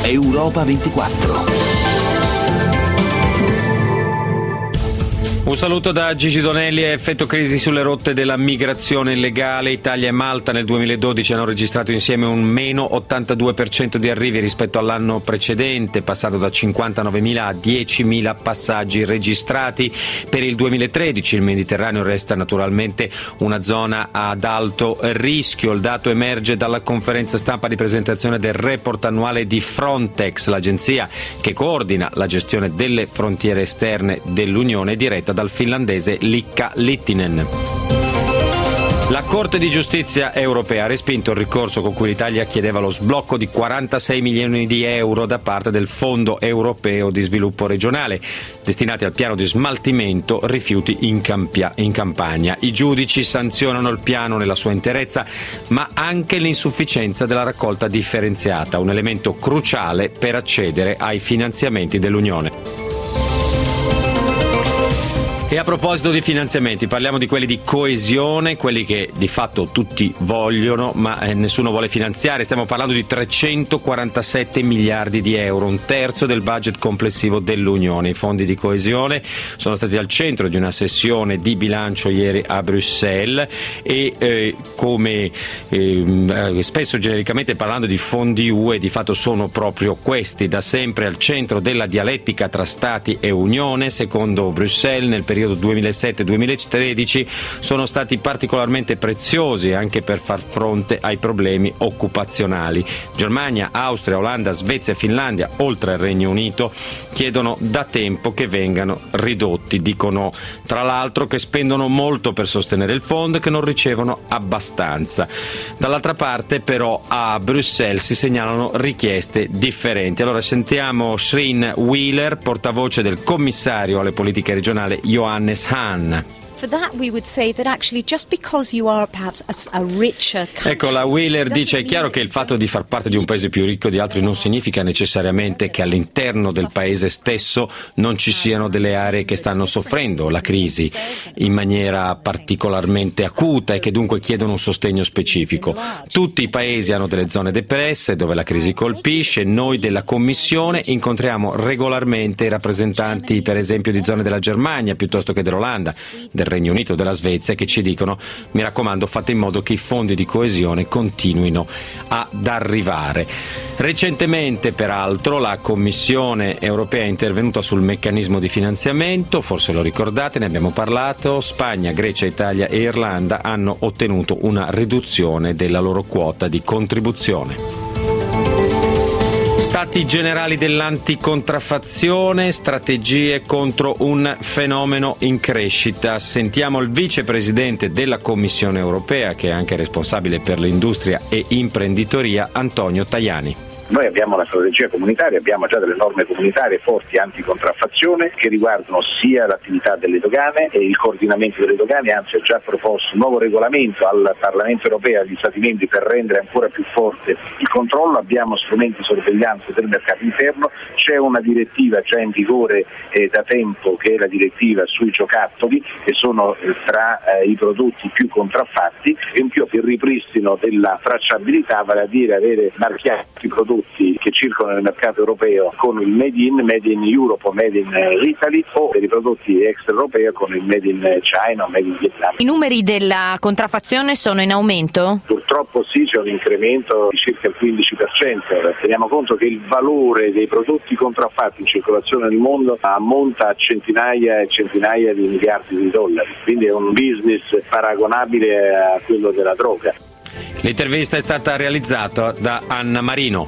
Europa 24. Un saluto da Gigi Donelli. Effetto crisi sulle rotte della migrazione illegale. Italia e Malta nel 2012 hanno registrato insieme un meno 82% di arrivi rispetto all'anno precedente, passando da 59.000 a 10.000 passaggi registrati. Per il 2013 il Mediterraneo resta naturalmente una zona ad alto rischio. Il dato emerge dalla conferenza stampa di presentazione del report annuale di Frontex, l'agenzia che coordina la gestione delle frontiere esterne dell'Unione, diretta dal finlandese Likka Littinen. La Corte di Giustizia europea ha respinto il ricorso con cui l'Italia chiedeva lo sblocco di 46 milioni di euro da parte del Fondo Europeo di Sviluppo Regionale, destinati al piano di smaltimento rifiuti in Campania. I giudici sanzionano il piano nella sua interezza, ma anche l'insufficienza della raccolta differenziata, un elemento cruciale per accedere ai finanziamenti dell'Unione. E a proposito di finanziamenti, parliamo di quelli di coesione, quelli che di fatto tutti vogliono, ma nessuno vuole finanziare. Stiamo parlando di 347 miliardi di euro, un terzo del budget complessivo dell'Unione. I fondi di coesione sono stati al centro di una sessione di bilancio ieri a Bruxelles e come spesso genericamente parlando di fondi UE, di fatto sono proprio questi, da sempre al centro della dialettica tra Stati e Unione. Secondo Bruxelles, nel periodo 2007-2013 sono stati particolarmente preziosi anche per far fronte ai problemi occupazionali. Germania, Austria, Olanda, Svezia e Finlandia, oltre al Regno Unito, chiedono da tempo che vengano ridotti. Dicono tra l'altro che spendono molto per sostenere il fondo e che non ricevono abbastanza. Dall'altra parte però a Bruxelles si segnalano richieste differenti. Allora sentiamo Shreen Wheeler, portavoce del commissario alle politiche regionali Johannes Hahn. Ecco, la Wheeler dice: è chiaro che il fatto di far parte di un paese più ricco di altri non significa necessariamente che all'interno del paese stesso non ci siano delle aree che stanno soffrendo la crisi in maniera particolarmente acuta e che dunque chiedono un sostegno specifico. Tutti i paesi hanno delle zone depresse dove la crisi colpisce. Noi della Commissione incontriamo regolarmente i rappresentanti, per esempio, di zone della Germania piuttosto che dell'Olanda, del Regno Unito, della Svezia, che ci dicono: mi raccomando, fate in modo che i fondi di coesione continuino ad arrivare. Recentemente, peraltro, la Commissione europea è intervenuta sul meccanismo di finanziamento, forse lo ricordate, ne abbiamo parlato. Spagna, Grecia, Italia e Irlanda hanno ottenuto una riduzione della loro quota di contribuzione. Stati generali dell'anticontraffazione, strategie contro un fenomeno in crescita. Sentiamo il vicepresidente della Commissione europea, che è anche responsabile per l'industria e imprenditoria, Antonio Tajani. Noi abbiamo una strategia comunitaria, abbiamo già delle norme comunitarie forti anticontraffazione che riguardano sia l'attività delle dogane e il coordinamento delle dogane, anzi ho già proposto un nuovo regolamento al Parlamento europeo e agli Stati membri per rendere ancora più forte il controllo. Abbiamo strumenti di sorveglianza del mercato interno, c'è una direttiva già in vigore da tempo che è la direttiva sui giocattoli, che sono tra i prodotti più contraffatti, e in più il ripristino della tracciabilità, vale a dire avere marchiati i prodotti che circolano nel mercato europeo con il Made in Europe o Made in Italy, o per i prodotti extraeuropei con il Made in China o Made in Vietnam. I numeri della contraffazione sono in aumento? Purtroppo sì, c'è un incremento di circa il 15%. Teniamo conto che il valore dei prodotti contraffatti in circolazione nel mondo ammonta a centinaia e centinaia di miliardi di dollari, quindi è un business paragonabile a quello della droga. L'intervista è stata realizzata da Anna Marino.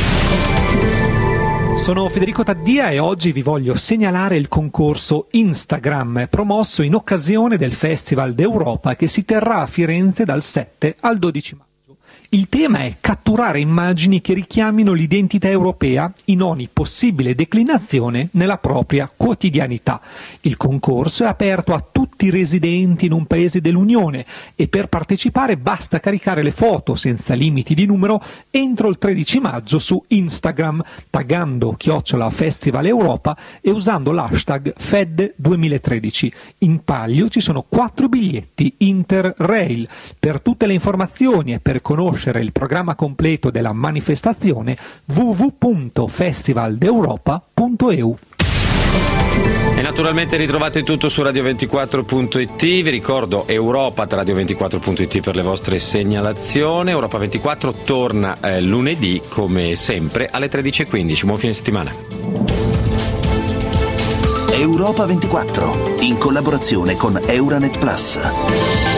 Sono Federico Taddia e oggi vi voglio segnalare il concorso Instagram promosso in occasione del Festival d'Europa che si terrà a Firenze dal 7 al 12 maggio. Il tema è catturare immagini che richiamino l'identità europea in ogni possibile declinazione nella propria quotidianità. Il concorso è aperto a tutti i residenti in un paese dell'Unione e per partecipare basta caricare le foto senza limiti di numero entro il 13 maggio su Instagram, taggando @Festival Europa e usando l'hashtag FED2013. In palio ci sono 4 biglietti Interrail. Per tutte le informazioni e per conoscere conoscere il programma completo della manifestazione www.festivaldeurop.eu. E naturalmente ritrovate tutto su radio24.it, vi ricordo europa.radio24.it per le vostre segnalazioni. Europa 24 torna lunedì come sempre alle 13:15. Buon fine settimana. Europa 24 in collaborazione con Euranet Plus.